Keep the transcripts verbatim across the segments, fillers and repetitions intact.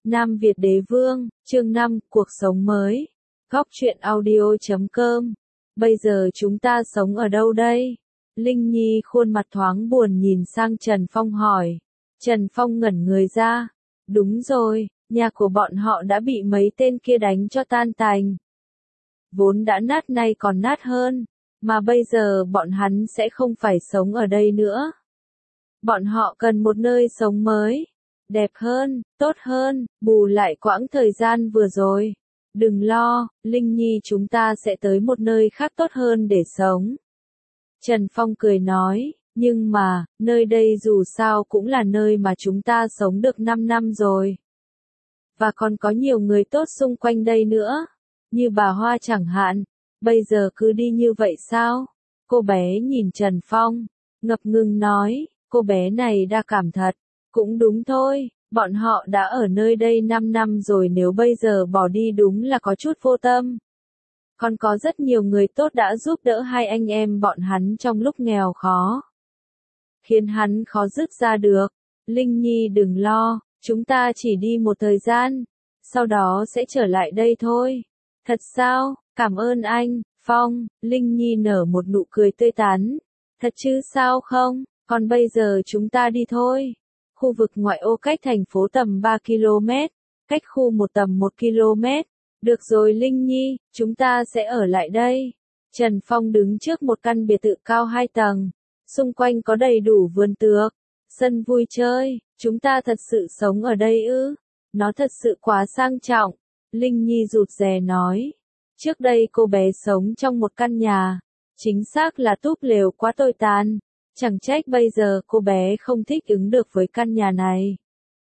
Nam Việt Đế Vương, chương năm, cuộc sống mới. Góc truyện audio chấm com. Bây giờ chúng ta sống ở đâu đây? Linh Nhi khuôn mặt thoáng buồn nhìn sang Trần Phong hỏi. Trần Phong ngẩn người ra. Đúng rồi, nhà của bọn họ đã bị mấy tên kia đánh cho tan tành. Vốn đã nát nay còn nát hơn, mà bây giờ bọn hắn sẽ không phải sống ở đây nữa. Bọn họ cần một nơi sống mới, đẹp hơn, tốt hơn, bù lại quãng thời gian vừa rồi. Đừng lo, Linh Nhi, chúng ta sẽ tới một nơi khác tốt hơn để sống. Trần Phong cười nói, nhưng mà, nơi đây dù sao cũng là nơi mà chúng ta sống được năm năm rồi. Và còn có nhiều người tốt xung quanh đây nữa, như bà Hoa chẳng hạn. Bây giờ cứ đi như vậy sao? Cô bé nhìn Trần Phong, ngập ngừng nói, cô bé này đa cảm thật. Cũng đúng thôi, bọn họ đã ở nơi đây năm năm rồi, nếu bây giờ bỏ đi đúng là có chút vô tâm. Còn có rất nhiều người tốt đã giúp đỡ hai anh em bọn hắn trong lúc nghèo khó, khiến hắn khó dứt ra được. Linh Nhi đừng lo, chúng ta chỉ đi một thời gian, sau đó sẽ trở lại đây thôi. Thật sao? Cảm ơn anh, Phong. Linh Nhi nở một nụ cười tươi tắn. Thật chứ sao không? Còn bây giờ chúng ta đi thôi. Khu vực ngoại ô cách thành phố tầm ba ki lô mét, cách khu một tầm một ki lô mét. Được rồi Linh Nhi, chúng ta sẽ ở lại đây. Trần Phong đứng trước một căn biệt thự cao hai tầng. Xung quanh có đầy đủ vườn tược, sân vui chơi. Chúng ta thật sự sống ở đây ư? Nó thật sự quá sang trọng. Linh Nhi rụt rè nói. Trước đây cô bé sống trong một căn nhà, chính xác là túp lều quá tồi tàn. Chẳng trách bây giờ cô bé không thích ứng được với căn nhà này.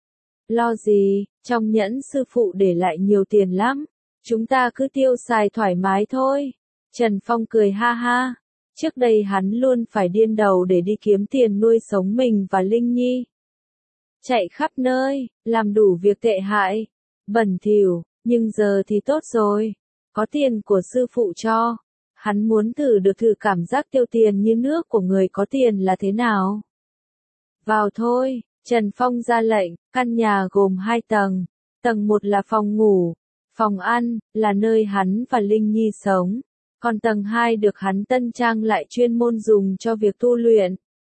Lo gì, trong nhẫn sư phụ để lại nhiều tiền lắm. Chúng ta cứ tiêu xài thoải mái thôi. Trần Phong cười ha ha. Trước đây hắn luôn phải điên đầu để đi kiếm tiền nuôi sống mình và Linh Nhi. Chạy khắp nơi, làm đủ việc tệ hại, bẩn thỉu, nhưng giờ thì tốt rồi. Có tiền của sư phụ cho. Hắn muốn thử được thử cảm giác tiêu tiền như nước của người có tiền là thế nào. Vào thôi, Trần Phong ra lệnh. Căn nhà gồm hai tầng. Tầng một là phòng ngủ, phòng ăn, là nơi hắn và Linh Nhi sống. Còn tầng hai được hắn tân trang lại chuyên môn dùng cho việc tu luyện.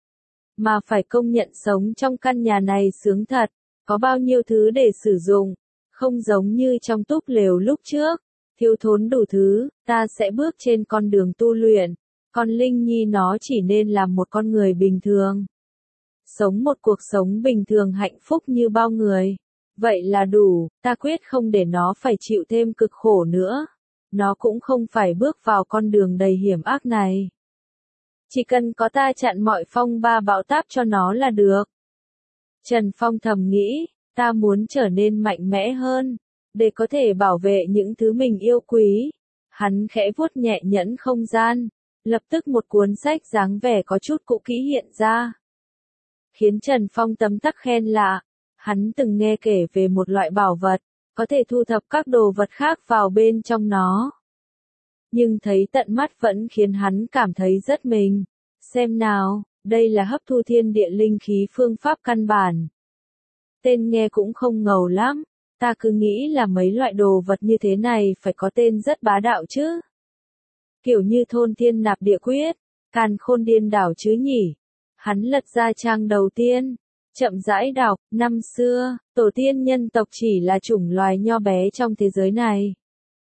Mà phải công nhận sống trong căn nhà này sướng thật. Có bao nhiêu thứ để sử dụng. Không giống như trong túp lều lúc trước. Thiếu thốn đủ thứ, ta sẽ bước trên con đường tu luyện. Còn Linh Nhi nó chỉ nên làm một con người bình thường. Sống một cuộc sống bình thường hạnh phúc như bao người. Vậy là đủ, ta quyết không để nó phải chịu thêm cực khổ nữa. Nó cũng không phải bước vào con đường đầy hiểm ác này. Chỉ cần có ta chặn mọi phong ba bão táp cho nó là được. Trần Phong thầm nghĩ, ta muốn trở nên mạnh mẽ hơn, để có thể bảo vệ những thứ mình yêu quý. Hắn khẽ vuốt nhẹ nhẫn không gian, lập tức một cuốn sách dáng vẻ có chút cũ kỹ hiện ra. Khiến Trần Phong tấm tắc khen lạ, hắn từng nghe kể về một loại bảo vật, có thể thu thập các đồ vật khác vào bên trong nó. Nhưng thấy tận mắt vẫn khiến hắn cảm thấy rất mình. Xem nào, đây là hấp thu thiên địa linh khí phương pháp căn bản. Tên nghe cũng không ngầu lắm. Ta cứ nghĩ là mấy loại đồ vật như thế này phải có tên rất bá đạo chứ. Kiểu như thôn thiên nạp địa quyết, càn khôn điên đảo chứ nhỉ. Hắn lật ra trang đầu tiên, chậm rãi đọc. Năm xưa, tổ tiên nhân tộc chỉ là chủng loài nho bé trong thế giới này.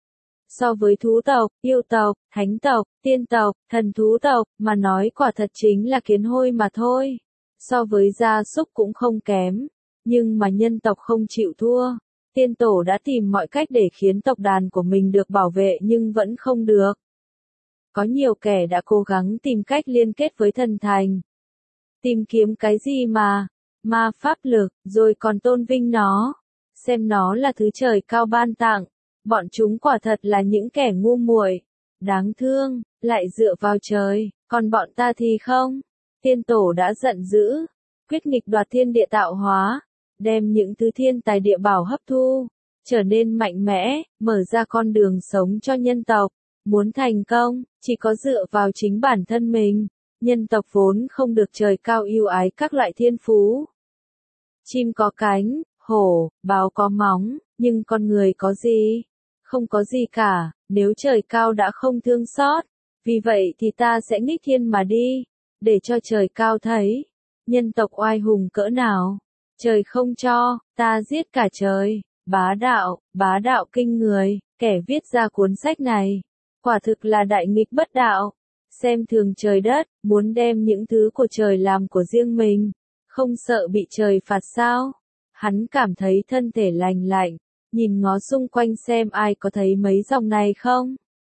So với thú tộc, yêu tộc, thánh tộc, tiên tộc, thần thú tộc, mà nói quả thật chính là kiến hôi mà thôi. So với gia súc cũng không kém, nhưng mà nhân tộc không chịu thua. Tiên tổ đã tìm mọi cách để khiến tộc đàn của mình được bảo vệ nhưng vẫn không được. Có nhiều kẻ đã cố gắng tìm cách liên kết với thần thành. Tìm kiếm cái gì mà, ma pháp lực, rồi còn tôn vinh nó. Xem nó là thứ trời cao ban tặng. Bọn chúng quả thật là những kẻ ngu muội, đáng thương, lại dựa vào trời, còn bọn ta thì không. Tiên tổ đã giận dữ, quyết nghịch đoạt thiên địa tạo hóa. Đem những thứ thiên tài địa bảo hấp thu, trở nên mạnh mẽ, mở ra con đường sống cho nhân tộc. Muốn thành công, chỉ có dựa vào chính bản thân mình. Nhân tộc vốn không được trời cao ưu ái các loại thiên phú. Chim có cánh, Hổ, báo có móng, nhưng con người có gì? Không có gì cả, nếu trời cao đã không thương xót. Vì vậy thì ta sẽ nghịch thiên mà đi, để cho trời cao thấy, nhân tộc oai hùng cỡ nào. Trời không cho, ta giết cả trời, bá đạo, bá đạo kinh người, kẻ viết ra cuốn sách này. Quả thực là đại nghịch bất đạo, xem thường trời đất, muốn đem những thứ của trời làm của riêng mình, không sợ bị trời phạt sao? Hắn cảm thấy thân thể lành lạnh, nhìn ngó xung quanh xem ai có thấy mấy dòng này không?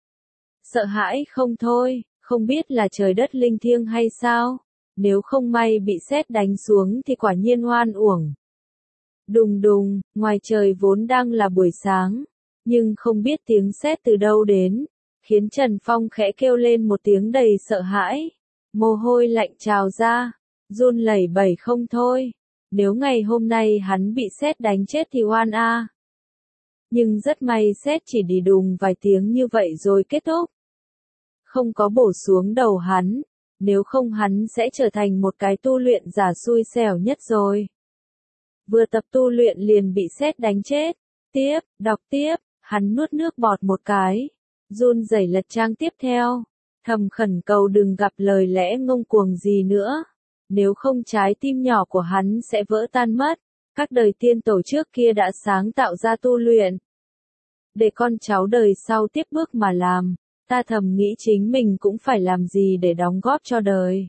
Sợ hãi không thôi, không biết là trời đất linh thiêng hay sao? Nếu không may bị sét đánh xuống thì quả nhiên oan uổng. Đùng đùng, ngoài trời vốn đang là buổi sáng, nhưng không biết tiếng sét từ đâu đến, khiến Trần Phong khẽ kêu lên một tiếng đầy sợ hãi. Mồ hôi lạnh trào ra, run lẩy bẩy không thôi. Nếu ngày hôm nay hắn bị sét đánh chết thì oan a. Nhưng rất may sét chỉ đi đùng vài tiếng như vậy rồi kết thúc. Không có bổ xuống đầu hắn, nếu không hắn sẽ trở thành một cái tu luyện giả xui xẻo nhất rồi. Vừa tập tu luyện liền bị sét đánh chết. Tiếp, đọc tiếp, hắn nuốt nước bọt một cái, run rẩy lật trang tiếp theo, thầm khẩn cầu đừng gặp lời lẽ ngông cuồng gì nữa. Nếu không trái tim nhỏ của hắn sẽ vỡ tan mất. Các đời tiên tổ trước kia đã sáng tạo ra tu luyện, để con cháu đời sau tiếp bước mà làm. Ta thầm nghĩ chính mình cũng phải làm gì để đóng góp cho đời.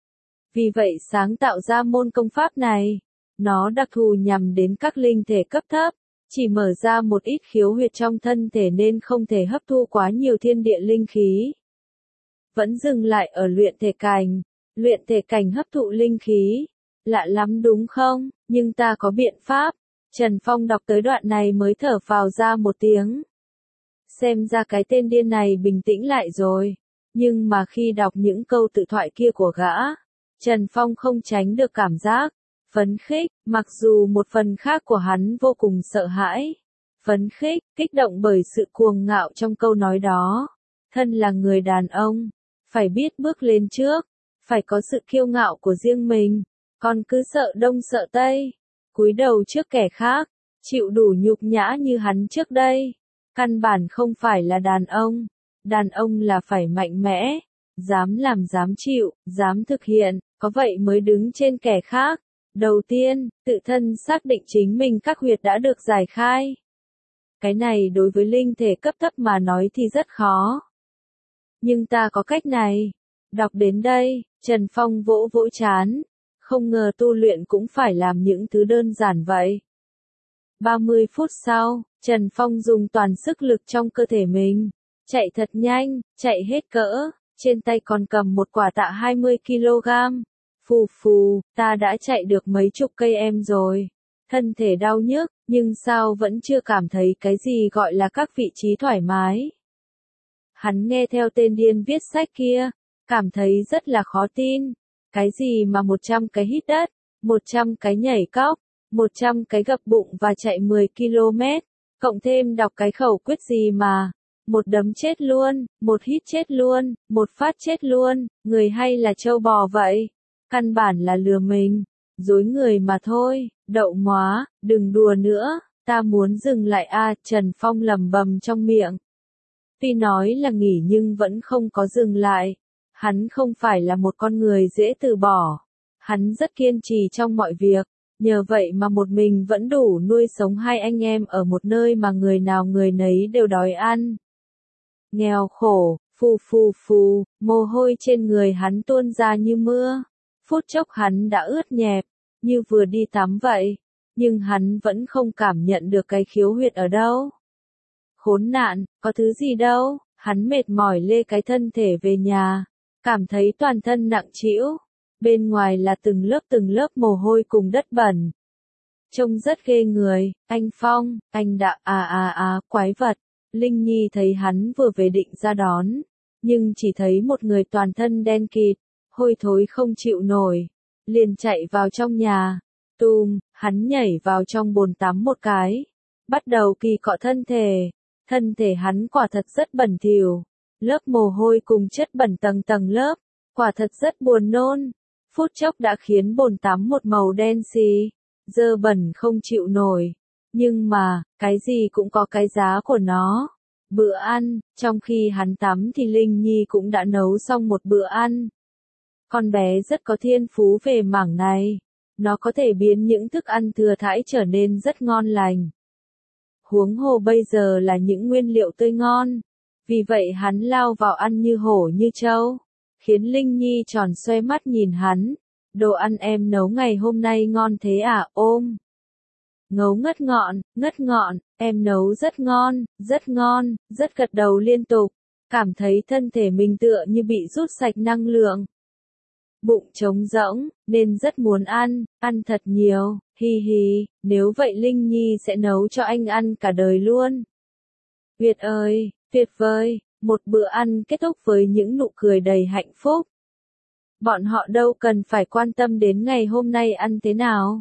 Vì vậy sáng tạo ra môn công pháp này. Nó đặc thù nhằm đến các linh thể cấp thấp, chỉ mở ra một ít khiếu huyệt trong thân thể nên không thể hấp thu quá nhiều thiên địa linh khí. Vẫn dừng lại ở luyện thể cảnh, luyện thể cảnh hấp thụ linh khí. Lạ lắm đúng không? Nhưng ta có biện pháp. Trần Phong đọc tới đoạn này mới thở phào ra một tiếng. Xem ra cái tên điên này bình tĩnh lại rồi. Nhưng mà khi đọc những câu tự thoại kia của gã, Trần Phong không tránh được cảm giác phấn khích, mặc dù một phần khác của hắn vô cùng sợ hãi. Phấn khích, kích động bởi sự cuồng ngạo trong câu nói đó. Thân là người đàn ông, phải biết bước lên trước, phải có sự kiêu ngạo của riêng mình, còn cứ sợ đông sợ tây, cúi đầu trước kẻ khác, chịu đủ nhục nhã như hắn trước đây. Căn bản không phải là đàn ông, đàn ông là phải mạnh mẽ, dám làm dám chịu, dám thực hiện, có vậy mới đứng trên kẻ khác. Đầu tiên, tự thân xác định chính mình các huyệt đã được giải khai. Cái này đối với linh thể cấp thấp mà nói thì rất khó. Nhưng ta có cách này. Đọc đến đây, Trần Phong vỗ vỗ chán. Không ngờ tu luyện cũng phải làm những thứ đơn giản vậy. ba mươi phút sau, Trần Phong dùng toàn sức lực trong cơ thể mình. Chạy thật nhanh, chạy hết cỡ. Trên tay còn cầm một quả tạ hai mươi ki lô gam. Phù phù, ta đã chạy được mấy chục cây em rồi. Thân thể đau nhức, nhưng sao vẫn chưa cảm thấy cái gì gọi là các vị trí thoải mái. Hắn nghe theo tên điên viết sách kia, cảm thấy rất là khó tin. Cái gì mà một trăm cái hít đất, một trăm cái nhảy cóc, một trăm cái gập bụng và chạy mười ki lô mét, cộng thêm đọc cái khẩu quyết gì mà. Một đấm chết luôn, một hít chết luôn, một phát chết luôn, người hay là trâu bò vậy? Căn bản là lừa mình, dối người mà thôi, đậu móa, đừng đùa nữa, ta muốn dừng lại a. Trần Phong lầm bầm trong miệng. Tuy nói là nghỉ nhưng vẫn không có dừng lại, hắn không phải là một con người dễ từ bỏ, hắn rất kiên trì trong mọi việc, nhờ vậy mà một mình vẫn đủ nuôi sống hai anh em ở một nơi mà người nào người nấy đều đói ăn. Nghèo khổ, phù phù phù, mồ hôi trên người hắn tuôn ra như mưa. Phút chốc hắn đã ướt nhẹp, như vừa đi tắm vậy, nhưng hắn vẫn không cảm nhận được cái khiếu huyệt ở đâu. Khốn nạn, có thứ gì đâu, hắn mệt mỏi lê cái thân thể về nhà, cảm thấy toàn thân nặng trĩu, bên ngoài là từng lớp từng lớp mồ hôi cùng đất bẩn. Trông rất ghê người, anh Phong, anh đã, à à à, quái vật. Linh Nhi thấy hắn vừa về định ra đón, nhưng chỉ thấy một người toàn thân đen kịt, hôi thối không chịu nổi, liền chạy vào trong nhà. Tùm, hắn nhảy vào trong bồn tắm một cái, bắt đầu kỳ cọ thân thể. Thân thể hắn quả thật rất bẩn thỉu, lớp mồ hôi cùng chất bẩn tầng tầng lớp, quả thật rất buồn nôn. Phút chốc đã khiến bồn tắm một màu đen xì, dơ bẩn không chịu nổi. Nhưng mà, cái gì cũng có cái giá của nó. Bữa ăn, trong khi hắn tắm thì Linh Nhi cũng đã nấu xong một bữa ăn. Con bé rất có thiên phú về mảng này. Nó có thể biến những thức ăn thừa thãi trở nên rất ngon lành. Huống hồ bây giờ là những nguyên liệu tươi ngon. Vì vậy hắn lao vào ăn như hổ như trâu. Khiến Linh Nhi tròn xoe mắt nhìn hắn. Đồ ăn em nấu ngày hôm nay ngon thế à, ôm. Ngấu ngất ngọn, ngất ngọn, em nấu rất ngon, rất ngon, rất gật đầu liên tục. Cảm thấy thân thể mình tựa như bị rút sạch năng lượng. Bụng trống rỗng, nên rất muốn ăn, ăn thật nhiều, hi hi, nếu vậy Linh Nhi sẽ nấu cho anh ăn cả đời luôn. Việt ơi, tuyệt vời, một bữa ăn kết thúc với những nụ cười đầy hạnh phúc. Bọn họ đâu cần phải quan tâm đến ngày hôm nay ăn thế nào.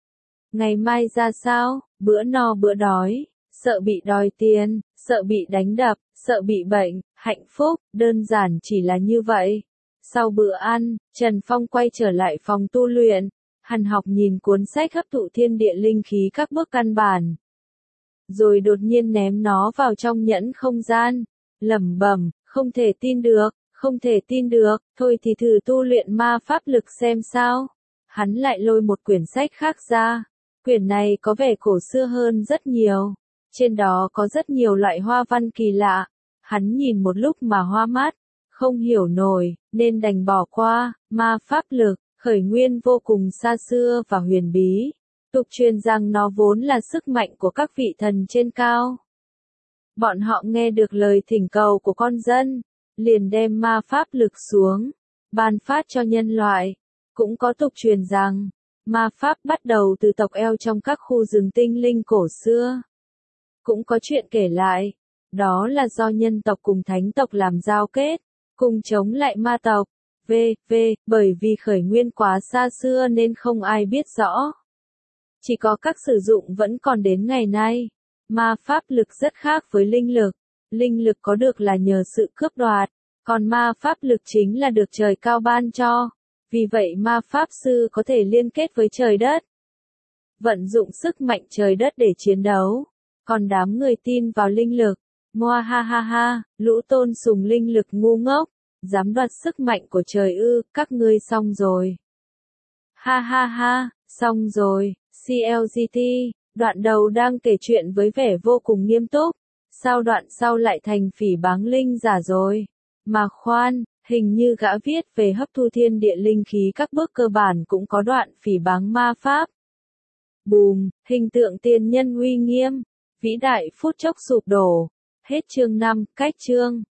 Ngày mai ra sao, bữa no bữa đói, sợ bị đòi tiền, sợ bị đánh đập, sợ bị bệnh, hạnh phúc, đơn giản chỉ là như vậy. Sau bữa ăn, Trần Phong quay trở lại phòng tu luyện. Hắn học nhìn cuốn sách hấp thụ thiên địa linh khí các bước căn bản. Rồi đột nhiên ném nó vào trong nhẫn không gian. Lẩm bẩm, không thể tin được, không thể tin được, thôi thì thử tu luyện ma pháp lực xem sao. Hắn lại lôi một quyển sách khác ra. Quyển này có vẻ cổ xưa hơn rất nhiều. Trên đó có rất nhiều loại hoa văn kỳ lạ. Hắn nhìn một lúc mà hoa mắt. Không hiểu nổi, nên đành bỏ qua. Ma pháp lực, khởi nguyên vô cùng xa xưa và huyền bí. Tục truyền rằng nó vốn là sức mạnh của các vị thần trên cao. Bọn họ nghe được lời thỉnh cầu của con dân, liền đem ma pháp lực xuống, ban phát cho nhân loại. Cũng có tục truyền rằng, ma pháp bắt đầu từ tộc eo trong các khu rừng tinh linh cổ xưa. Cũng có chuyện kể lại, đó là do nhân tộc cùng thánh tộc làm giao kết, cùng chống lại ma tộc. V, V, bởi vì khởi nguyên quá xa xưa nên không ai biết rõ. Chỉ có các sử dụng vẫn còn đến ngày nay. Ma pháp lực rất khác với linh lực. Linh lực có được là nhờ sự cướp đoạt, còn ma pháp lực chính là được trời cao ban cho. Vì vậy ma pháp sư có thể liên kết với trời đất, vận dụng sức mạnh trời đất để chiến đấu. Còn đám người tin vào linh lực, moa ha ha ha, lũ tôn sùng linh lực ngu ngốc, dám đoạt sức mạnh của trời ư, các ngươi xong rồi. Ha ha ha, xong rồi, xê lờ giê tê, đoạn đầu đang kể chuyện với vẻ vô cùng nghiêm túc, sao đoạn sau lại thành phỉ báng linh giả rồi? Mà khoan, hình như gã viết về hấp thu thiên địa linh khí các bước cơ bản cũng có đoạn phỉ báng ma pháp. Bùm, hình tượng tiền nhân uy nghiêm, vĩ đại phút chốc sụp đổ. Hết chương năm, cách chương.